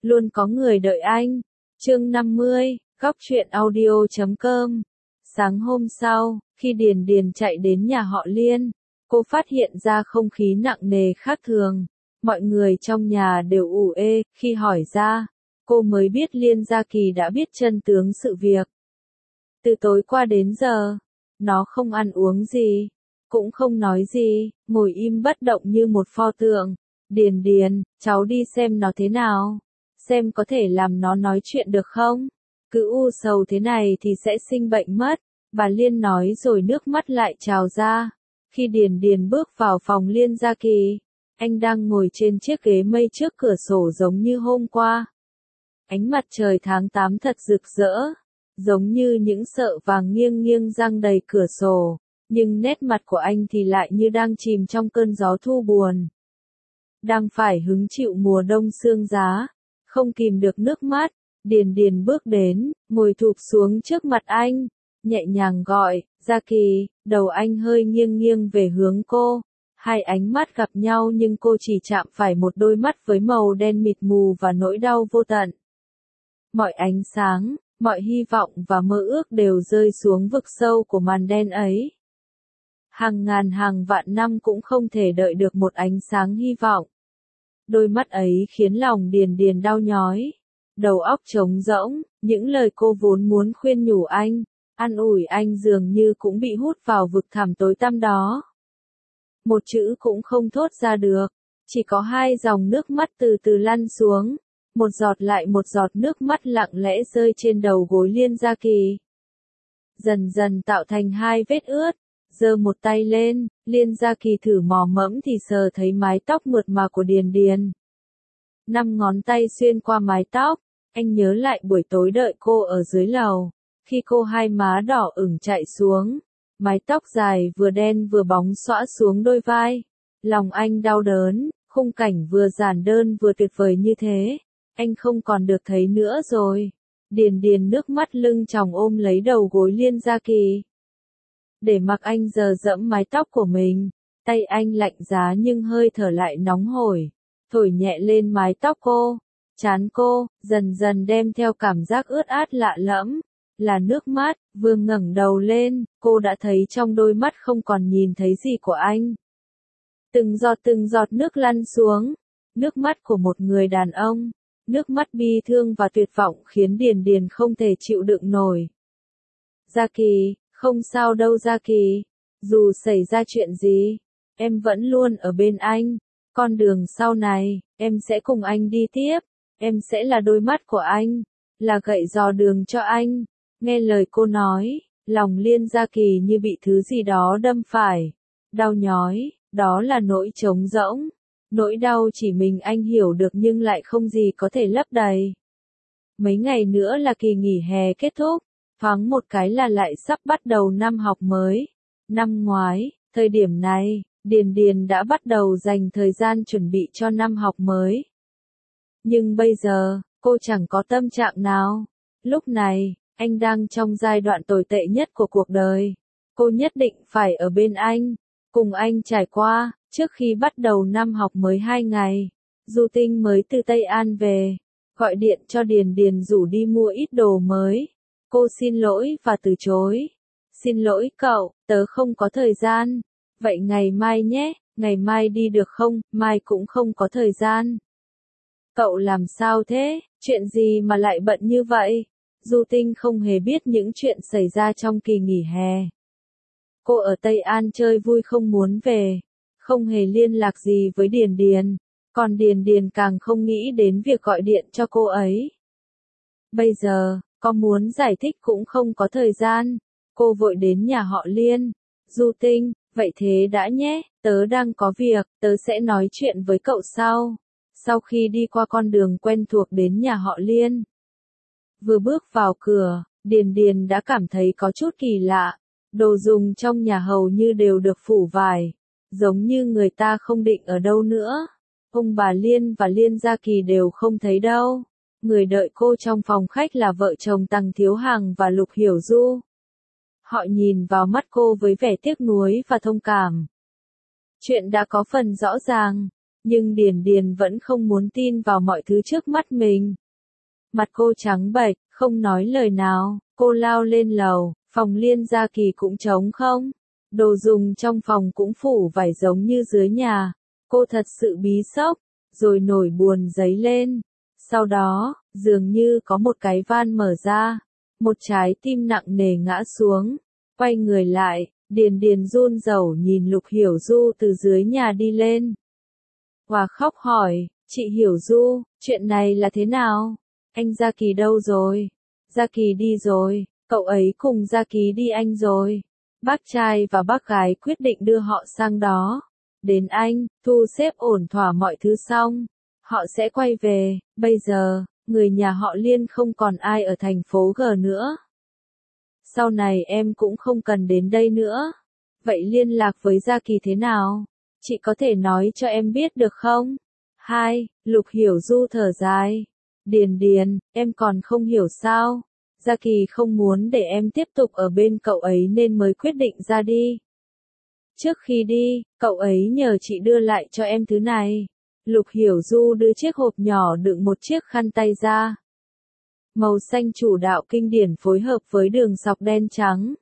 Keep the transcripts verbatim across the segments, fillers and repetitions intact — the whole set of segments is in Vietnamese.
luôn có người đợi anh. Chương năm mươi, góc truyện audio chấm com. Sáng hôm sau, khi Điền Điền chạy đến nhà họ Liên, cô phát hiện ra không khí nặng nề khác thường. Mọi người trong nhà đều ù ê, khi hỏi ra, cô mới biết Liên Gia Kỳ đã biết chân tướng sự việc. Từ tối qua đến giờ, nó không ăn uống gì, cũng không nói gì, ngồi im bất động như một pho tượng. Điền Điền, cháu đi xem nó thế nào, xem có thể làm nó nói chuyện được không? Cứ u sầu thế này thì sẽ sinh bệnh mất, bà Liên nói rồi nước mắt lại trào ra. Khi Điền Điền bước vào phòng Liên Gia Kỳ, anh đang ngồi trên chiếc ghế mây trước cửa sổ giống như hôm qua. Ánh mặt trời tháng tám thật rực rỡ, giống như những sợi vàng nghiêng nghiêng giăng đầy cửa sổ, nhưng nét mặt của anh thì lại như đang chìm trong cơn gió thu buồn. Đang phải hứng chịu mùa đông sương giá, không kìm được nước mắt, Điền Điền bước đến, ngồi thụp xuống trước mặt anh, nhẹ nhàng gọi, Gia Kỳ, đầu anh hơi nghiêng nghiêng về hướng cô. Hai ánh mắt gặp nhau nhưng cô chỉ chạm phải một đôi mắt với màu đen mịt mù và nỗi đau vô tận. Mọi ánh sáng, mọi hy vọng và mơ ước đều rơi xuống vực sâu của màn đen ấy. Hàng ngàn hàng vạn năm cũng không thể đợi được một ánh sáng hy vọng. Đôi mắt ấy khiến lòng Điền Điền đau nhói, đầu óc trống rỗng, những lời cô vốn muốn khuyên nhủ anh, an ủi anh dường như cũng bị hút vào vực thẳm tối tăm đó. Một chữ cũng không thốt ra được, chỉ có hai dòng nước mắt từ từ lăn xuống, một giọt lại một giọt nước mắt lặng lẽ rơi trên đầu gối Liên Gia Kỳ. Dần dần tạo thành hai vết ướt, giơ một tay lên, Liên Gia Kỳ thử mò mẫm thì sờ thấy mái tóc mượt mà của Điền Điền. Năm ngón tay xuyên qua mái tóc, anh nhớ lại buổi tối đợi cô ở dưới lầu, khi cô hai má đỏ ửng chạy xuống. Mái tóc dài vừa đen vừa bóng xõa xuống đôi vai. Lòng anh đau đớn, khung cảnh vừa giản đơn vừa tuyệt vời như thế, anh không còn được thấy nữa rồi. Điền Điền nước mắt lưng tròng ôm lấy đầu gối Liên Gia Kỳ. Để mặc anh giờ dẫm mái tóc của mình, tay anh lạnh giá nhưng hơi thở lại nóng hổi, thổi nhẹ lên mái tóc cô, trán cô, dần dần đem theo cảm giác ướt át lạ lẫm. Là nước mắt, vừa ngẩng đầu lên, cô đã thấy trong đôi mắt không còn nhìn thấy gì của anh. Từng giọt từng giọt nước lăn xuống, nước mắt của một người đàn ông, nước mắt bi thương và tuyệt vọng khiến Điền Điền không thể chịu đựng nổi. Gia Kỳ, không sao đâu Gia Kỳ, dù xảy ra chuyện gì, em vẫn luôn ở bên anh, con đường sau này, em sẽ cùng anh đi tiếp, em sẽ là đôi mắt của anh, là gậy dò đường cho anh. Nghe lời cô nói, lòng Liên Gia Kỳ như bị thứ gì đó đâm phải, đau nhói, đó là nỗi trống rỗng, nỗi đau chỉ mình anh hiểu được nhưng lại không gì có thể lấp đầy. Mấy ngày nữa là kỳ nghỉ hè kết thúc, thoáng một cái là lại sắp bắt đầu năm học mới. Năm ngoái, thời điểm này, Điền Điền đã bắt đầu dành thời gian chuẩn bị cho năm học mới. Nhưng bây giờ, cô chẳng có tâm trạng nào. Lúc này, anh đang trong giai đoạn tồi tệ nhất của cuộc đời. Cô nhất định phải ở bên anh, cùng anh trải qua. Trước khi bắt đầu năm học mới hai ngày, Du Tinh mới từ Tây An về, gọi điện cho Điền Điền rủ đi mua ít đồ mới. Cô xin lỗi và từ chối. Xin lỗi cậu, tớ không có thời gian. Vậy ngày mai nhé, ngày mai đi được không? Mai cũng không có thời gian. Cậu làm sao thế? Chuyện gì mà lại bận như vậy? Du Tinh không hề biết những chuyện xảy ra trong kỳ nghỉ hè. Cô ở Tây An chơi vui không muốn về, không hề liên lạc gì với Điền Điền, còn Điền Điền càng không nghĩ đến việc gọi điện cho cô ấy. Bây giờ, có muốn giải thích cũng không có thời gian, cô vội đến nhà họ Liên. Du Tinh, vậy thế đã nhé, tớ đang có việc, tớ sẽ nói chuyện với cậu sau. Sau khi đi qua con đường quen thuộc đến nhà họ Liên, vừa bước vào cửa, Điền Điền đã cảm thấy có chút kỳ lạ. Đồ dùng trong nhà hầu như đều được phủ vải, giống như người ta không định ở đâu nữa. Ông bà Liên và Liên Gia Kỳ đều không thấy đâu. Người đợi cô trong phòng khách là vợ chồng Tằng Thiếu Hằng và Lục Hiểu Du. Họ nhìn vào mắt cô với vẻ tiếc nuối và thông cảm. Chuyện đã có phần rõ ràng. Nhưng Điền Điền vẫn không muốn tin vào mọi thứ trước mắt mình. Mặt cô trắng bệch, không nói lời nào, cô lao lên lầu, phòng Liên Gia Kỳ cũng trống không. Đồ dùng trong phòng cũng phủ vải giống như dưới nhà. Cô thật sự bí sốc, rồi nổi buồn dấy lên. Sau đó, dường như có một cái van mở ra. Một trái tim nặng nề ngã xuống. Quay người lại, Điền Điền run rẩu nhìn Lục Hiểu Du từ dưới nhà đi lên. Hòa khóc hỏi, chị Hiểu Du, chuyện này là thế nào? Anh Gia Kỳ đâu rồi? Gia Kỳ đi rồi, cậu ấy cùng Gia Kỳ đi Anh rồi. Bác trai và bác gái quyết định đưa họ sang đó. Đến Anh, thu xếp ổn thỏa mọi thứ xong. Họ sẽ quay về, bây giờ, người nhà họ Liên không còn ai ở thành phố G nữa. Sau này em cũng không cần đến đây nữa. Vậy liên lạc với Gia Kỳ thế nào? Chị có thể nói cho em biết được không? Hai, Lục Hiểu Du thở dài. Điền Điền, em còn không hiểu sao? Gia Kỳ không muốn để em tiếp tục ở bên cậu ấy nên mới quyết định ra đi. Trước khi đi, cậu ấy nhờ chị đưa lại cho em thứ này. Lục Hiểu Du đưa chiếc hộp nhỏ đựng một chiếc khăn tay ra. Màu xanh chủ đạo kinh điển phối hợp với đường sọc đen trắng.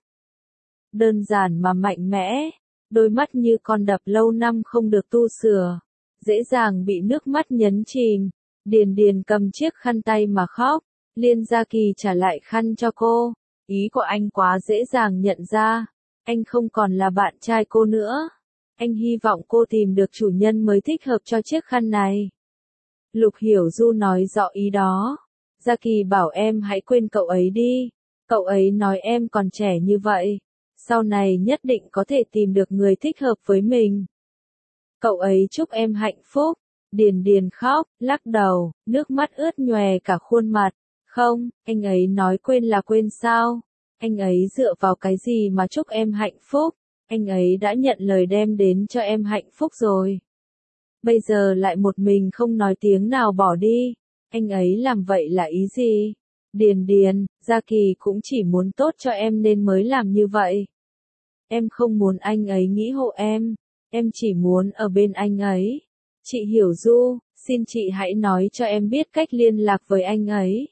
Đơn giản mà mạnh mẽ, đôi mắt như con đập lâu năm không được tu sửa, dễ dàng bị nước mắt nhấn chìm. Điền Điền cầm chiếc khăn tay mà khóc. Liên Gia Kỳ trả lại khăn cho cô. Ý của anh quá dễ dàng nhận ra. Anh không còn là bạn trai cô nữa. Anh hy vọng cô tìm được chủ nhân mới thích hợp cho chiếc khăn này. Lục Hiểu Du nói rõ ý đó. Gia Kỳ bảo em hãy quên cậu ấy đi. Cậu ấy nói em còn trẻ như vậy. Sau này nhất định có thể tìm được người thích hợp với mình. Cậu ấy chúc em hạnh phúc. Điền Điền khóc, lắc đầu, nước mắt ướt nhòe cả khuôn mặt. Không, anh ấy nói quên là quên sao? Anh ấy dựa vào cái gì mà chúc em hạnh phúc? Anh ấy đã nhận lời đem đến cho em hạnh phúc rồi. Bây giờ lại một mình không nói tiếng nào bỏ đi. Anh ấy làm vậy là ý gì? Điền Điền, Gia Kỳ cũng chỉ muốn tốt cho em nên mới làm như vậy. Em không muốn anh ấy nghĩ hộ em. Em chỉ muốn ở bên anh ấy. Chị Hiểu Du, xin chị hãy nói cho em biết cách liên lạc với anh ấy.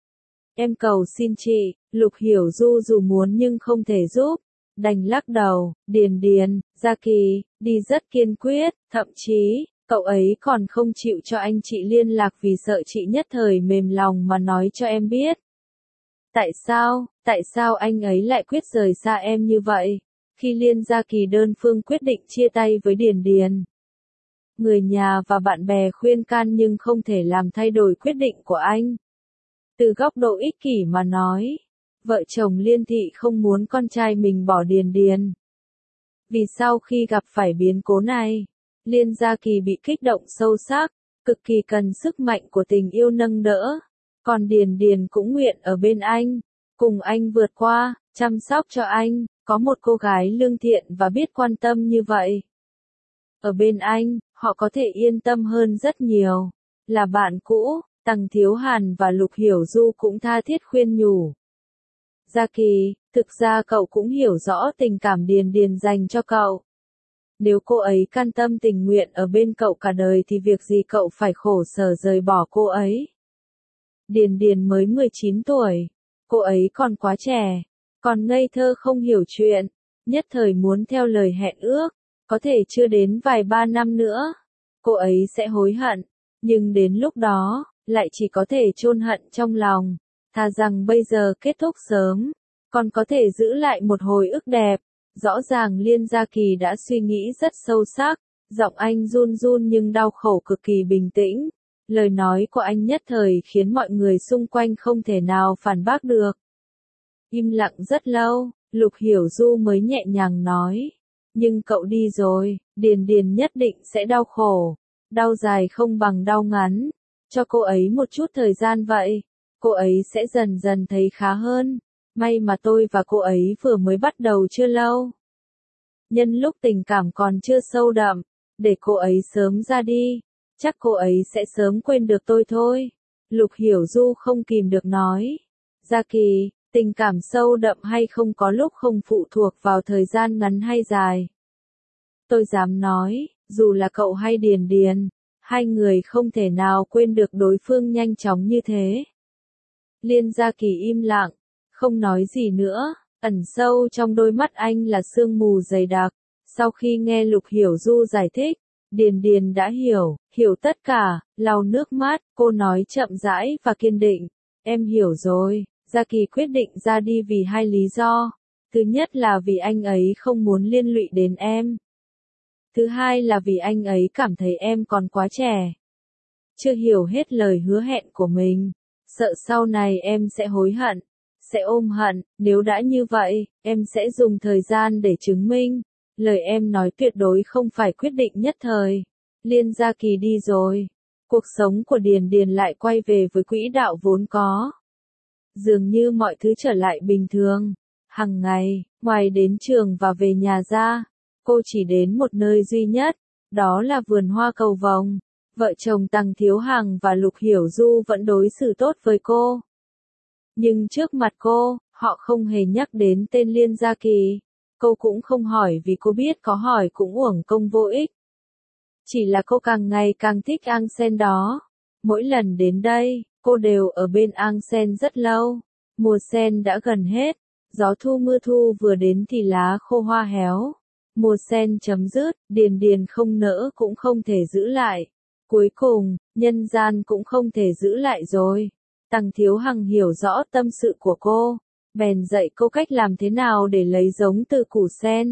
Em cầu xin chị. Lục Hiểu Du dù muốn nhưng không thể giúp. Đành lắc đầu. Điền Điền, Gia Kỳ, đi rất kiên quyết, thậm chí, cậu ấy còn không chịu cho anh chị liên lạc vì sợ chị nhất thời mềm lòng mà nói cho em biết. Tại sao, tại sao anh ấy lại quyết rời xa em như vậy? Khi Liên Gia Kỳ đơn phương quyết định chia tay với Điền Điền. Người nhà và bạn bè khuyên can nhưng không thể làm thay đổi quyết định của anh. Từ góc độ ích kỷ mà nói, vợ chồng Liên Thị không muốn con trai mình bỏ Điền Điền. Vì sau khi gặp phải biến cố này, Liên Gia Kỳ bị kích động sâu sắc, cực kỳ cần sức mạnh của tình yêu nâng đỡ. Còn Điền Điền cũng nguyện ở bên anh, cùng anh vượt qua, chăm sóc cho anh, có một cô gái lương thiện và biết quan tâm như vậy. Ở bên anh, họ có thể yên tâm hơn rất nhiều. Là bạn cũ, Tằng Thiếu Hàn và Lục Hiểu Du cũng tha thiết khuyên nhủ. Gia Kỳ, thực ra cậu cũng hiểu rõ tình cảm Điền Điền dành cho cậu. Nếu cô ấy can tâm tình nguyện ở bên cậu cả đời thì việc gì cậu phải khổ sở rời bỏ cô ấy. Điền Điền mới mười chín tuổi, cô ấy còn quá trẻ, còn ngây thơ không hiểu chuyện, nhất thời muốn theo lời hẹn ước, có thể chưa đến vài ba năm nữa, cô ấy sẽ hối hận, nhưng đến lúc đó, lại chỉ có thể chôn hận trong lòng, thà rằng bây giờ kết thúc sớm, còn có thể giữ lại một hồi ức đẹp. Rõ ràng Liên Gia Kỳ đã suy nghĩ rất sâu sắc, giọng anh run run nhưng đau khổ cực kỳ bình tĩnh. Lời nói của anh nhất thời khiến mọi người xung quanh không thể nào phản bác được. Im lặng rất lâu, Lục Hiểu Du mới nhẹ nhàng nói. Nhưng cậu đi rồi, Điền Điền nhất định sẽ đau khổ. Đau dài không bằng đau ngắn. Cho cô ấy một chút thời gian vậy. Cô ấy sẽ dần dần thấy khá hơn. May mà tôi và cô ấy vừa mới bắt đầu chưa lâu. Nhân lúc tình cảm còn chưa sâu đậm, để cô ấy sớm ra đi. Chắc cô ấy sẽ sớm quên được tôi thôi. Lục Hiểu Du không kìm được nói. Gia Kỳ, tình cảm sâu đậm hay không có lúc không phụ thuộc vào thời gian ngắn hay dài. Tôi dám nói, dù là cậu hay Điền Điền, Hai người không thể nào quên được đối phương nhanh chóng như thế. Liên Gia Kỳ im lặng, không nói gì nữa, ẩn sâu trong đôi mắt anh là sương mù dày đặc. Sau khi nghe Lục Hiểu Du giải thích, Điền Điền đã hiểu, hiểu tất cả, lau nước mắt, cô nói chậm rãi và kiên định. Em hiểu rồi, Gia Kỳ quyết định ra đi vì hai lý do. Thứ nhất là vì anh ấy không muốn liên lụy đến em. Thứ hai là vì anh ấy cảm thấy em còn quá trẻ. Chưa hiểu hết lời hứa hẹn của mình. Sợ sau này em sẽ hối hận, sẽ ôm hận. Nếu đã như vậy, em sẽ dùng thời gian để chứng minh. Lời em nói tuyệt đối không phải quyết định nhất thời. Liên Gia Kỳ đi rồi. Cuộc sống của Điền Điền lại quay về với quỹ đạo vốn có. Dường như mọi thứ trở lại bình thường. Hằng ngày, ngoài đến trường và về nhà ra, cô chỉ đến một nơi duy nhất, đó là vườn hoa cầu vồng. Vợ chồng Tằng Thiếu Hằng và Lục Hiểu Du vẫn đối xử tốt với cô. Nhưng trước mặt cô, họ không hề nhắc đến tên Liên Gia Kỳ. Cô cũng không hỏi vì cô biết có hỏi cũng uổng công vô ích. Chỉ là cô càng ngày càng thích Ang Sen đó. Mỗi lần đến đây, cô đều ở bên Ang Sen rất lâu. Mùa sen đã gần hết. Gió thu mưa thu vừa đến thì lá khô hoa héo. Mùa sen chấm dứt, Điền Điền không nỡ cũng không thể giữ lại. Cuối cùng, nhân gian cũng không thể giữ lại rồi. Tằng Thiếu Hằng hiểu rõ tâm sự của cô, bèn dạy cô cách làm thế nào để lấy giống từ củ sen.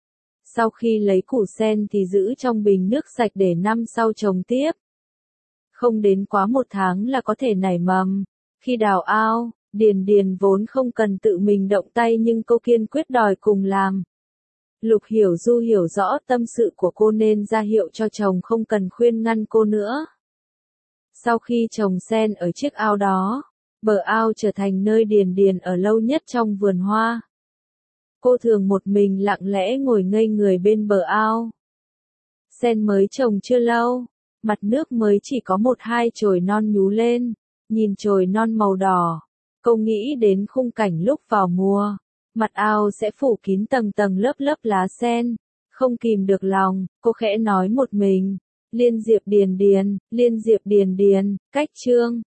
Sau khi lấy củ sen thì giữ trong bình nước sạch để năm sau trồng tiếp. Không đến quá một tháng là có thể nảy mầm. Khi đào ao, Điền Điền vốn không cần tự mình động tay nhưng cô kiên quyết đòi cùng làm. Lục Hiểu Du hiểu rõ tâm sự của cô nên ra hiệu cho chồng không cần khuyên ngăn cô nữa. Sau khi trồng sen ở chiếc ao đó, bờ ao trở thành nơi Điền Điền ở lâu nhất trong vườn hoa. Cô thường một mình lặng lẽ ngồi ngây người bên bờ ao. Sen mới trồng chưa lâu, mặt nước mới chỉ có một hai chồi non nhú lên, nhìn chồi non màu đỏ. Cô nghĩ đến khung cảnh lúc vào mùa, mặt ao sẽ phủ kín tầng tầng lớp lớp lá sen. Không kìm được lòng, cô khẽ nói một mình. Liên Diệp Điền Điền, Liên Diệp Điền Điền, cách chương.